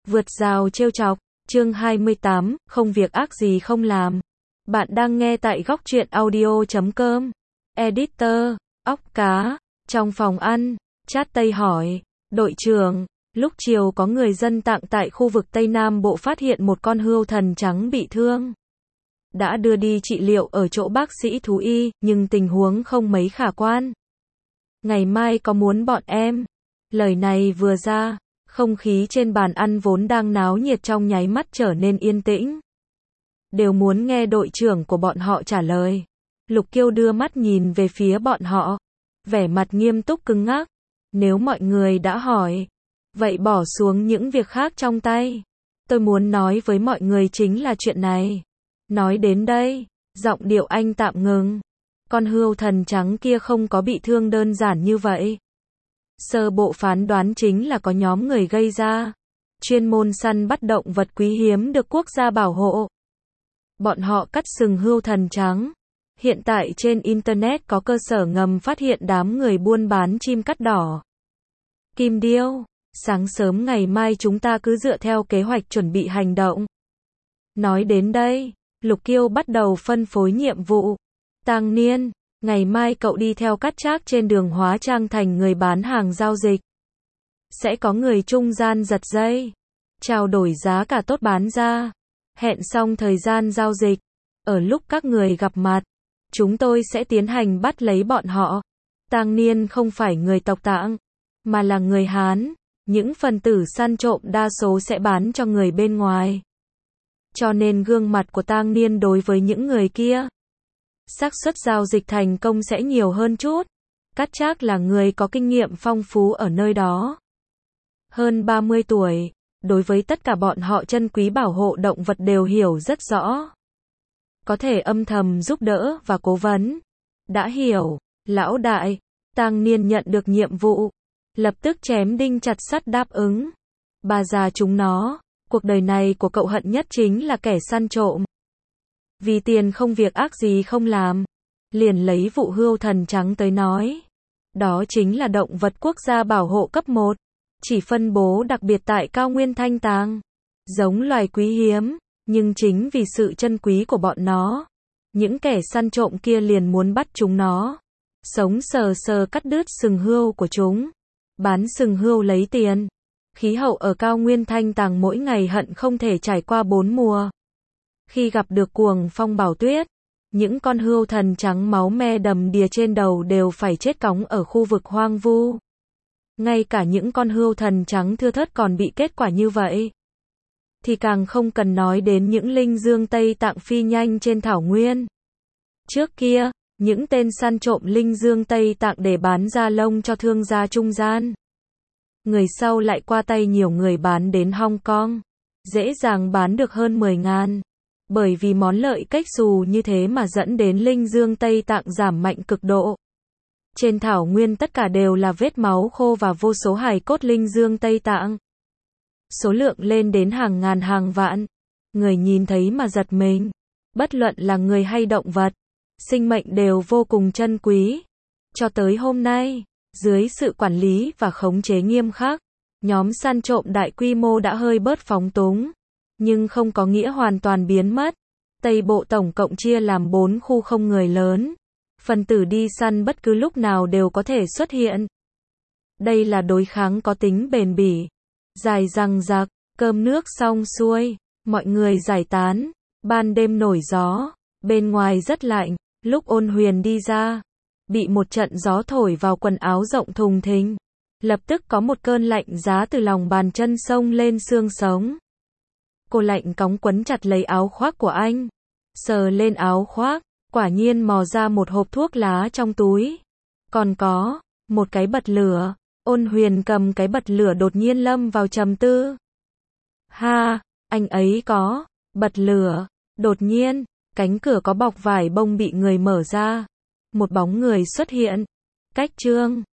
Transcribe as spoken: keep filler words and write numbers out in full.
Vượt rào trêu chọc, chương hai mươi tám, không việc ác gì không làm. Bạn đang nghe tại góc truyện audio chấm com. Editor, óc cá, trong phòng ăn, chat Tây hỏi, đội trưởng, lúc chiều có người dân tạng tại khu vực Tây Nam Bộ phát hiện một con hươu thần trắng bị thương. Đã đưa đi trị liệu ở chỗ bác sĩ thú y, nhưng tình huống không mấy khả quan. Ngày mai có muốn bọn em? Lời này vừa ra, không khí trên bàn ăn vốn đang náo nhiệt trong nháy mắt trở nên yên tĩnh. Đều muốn nghe đội trưởng của bọn họ trả lời. Lục Kiêu đưa mắt nhìn về phía bọn họ, vẻ mặt nghiêm túc cứng ngắc. Nếu mọi người đã hỏi, vậy bỏ xuống những việc khác trong tay. Tôi muốn nói với mọi người chính là chuyện này. Nói đến đây, giọng điệu anh tạm ngừng. Con hươu thần trắng kia không có bị thương đơn giản như vậy. Sơ bộ phán đoán chính là có nhóm người gây ra. Chuyên môn săn bắt động vật quý hiếm được quốc gia bảo hộ. Bọn họ cắt sừng hươu thần trắng. Hiện tại trên Internet có cơ sở ngầm phát hiện đám người buôn bán chim cắt đỏ. Kim Điêu, sáng sớm ngày mai chúng ta cứ dựa theo kế hoạch chuẩn bị hành động. Nói đến đây, Lục Kiêu bắt đầu phân phối nhiệm vụ. Tang Niên, ngày mai cậu đi theo Cát Trác trên đường hóa trang thành người bán hàng giao dịch. Sẽ có người trung gian giật dây, trao đổi giá cả tốt bán ra. Hẹn xong thời gian giao dịch, ở lúc các người gặp mặt, chúng tôi sẽ tiến hành bắt lấy bọn họ. Tang Niên không phải người tộc Tạng, mà là người Hán. Những phần tử săn trộm đa số sẽ bán cho người bên ngoài. Cho nên gương mặt của Tang Niên đối với những người kia, xác suất giao dịch thành công sẽ nhiều hơn chút. Cát Trác là người có kinh nghiệm phong phú ở nơi đó. Hơn ba mươi tuổi, đối với tất cả bọn họ chân quý bảo hộ động vật đều hiểu rất rõ. Có thể âm thầm giúp đỡ và cố vấn. Đã hiểu, lão đại. Tang Niên nhận được nhiệm vụ, lập tức chém đinh chặt sắt đáp ứng. Bà già chúng nó, cuộc đời này của cậu hận nhất chính là kẻ săn trộm. Vì tiền không việc ác gì không làm. Liền lấy vụ hươu thần trắng tới nói. Đó chính là động vật quốc gia bảo hộ cấp một. Chỉ phân bố đặc biệt tại cao nguyên Thanh Tàng. Giống loài quý hiếm, nhưng chính vì sự chân quý của bọn nó, những kẻ săn trộm kia liền muốn bắt chúng nó. Sống sờ sờ cắt đứt sừng hươu của chúng. Bán sừng hươu lấy tiền. Khí hậu ở cao nguyên Thanh Tàng mỗi ngày hận không thể trải qua bốn mùa. Khi gặp được cuồng phong bão tuyết, những con hươu thần trắng máu me đầm đìa trên đầu đều phải chết cóng ở khu vực hoang vu. Ngay cả những con hươu thần trắng thưa thớt còn bị kết quả như vậy. Thì càng không cần nói đến những linh dương Tây Tạng phi nhanh trên thảo nguyên. Trước kia, những tên săn trộm linh dương Tây Tạng để bán da lông cho thương gia trung gian. Người sau lại qua tay nhiều người bán đến Hong Kong. Dễ dàng bán được hơn mười ngàn. Bởi vì món lợi cách xù như thế mà dẫn đến linh dương Tây Tạng giảm mạnh cực độ. Trên thảo nguyên tất cả đều là vết máu khô và vô số hài cốt linh dương Tây Tạng. Số lượng lên đến hàng ngàn hàng vạn. Người nhìn thấy mà giật mình. Bất luận là người hay động vật, sinh mệnh đều vô cùng chân quý. Cho tới hôm nay, dưới sự quản lý và khống chế nghiêm khắc, nhóm săn trộm đại quy mô đã hơi bớt phóng túng. Nhưng không có nghĩa hoàn toàn biến mất. Tây Bộ tổng cộng chia làm bốn khu không người lớn. Phần tử đi săn bất cứ lúc nào đều có thể xuất hiện. Đây là đối kháng có tính bền bỉ. Dài dằng dặc, cơm nước xong xuôi, mọi người giải tán. Ban đêm nổi gió, bên ngoài rất lạnh. Lúc Ôn Huyền đi ra, bị một trận gió thổi vào quần áo rộng thùng thình. Lập tức có một cơn lạnh giá từ lòng bàn chân xông lên xương sống. Cô lạnh cóng quấn chặt lấy áo khoác của anh. Sờ lên áo khoác, quả nhiên mò ra một hộp thuốc lá trong túi. Còn có một cái bật lửa. Ôn Huyền cầm cái bật lửa đột nhiên lâm vào trầm tư. Ha, anh ấy có bật lửa. Đột nhiên, cánh cửa có bọc vải bông bị người mở ra. Một bóng người xuất hiện. Cách Trương,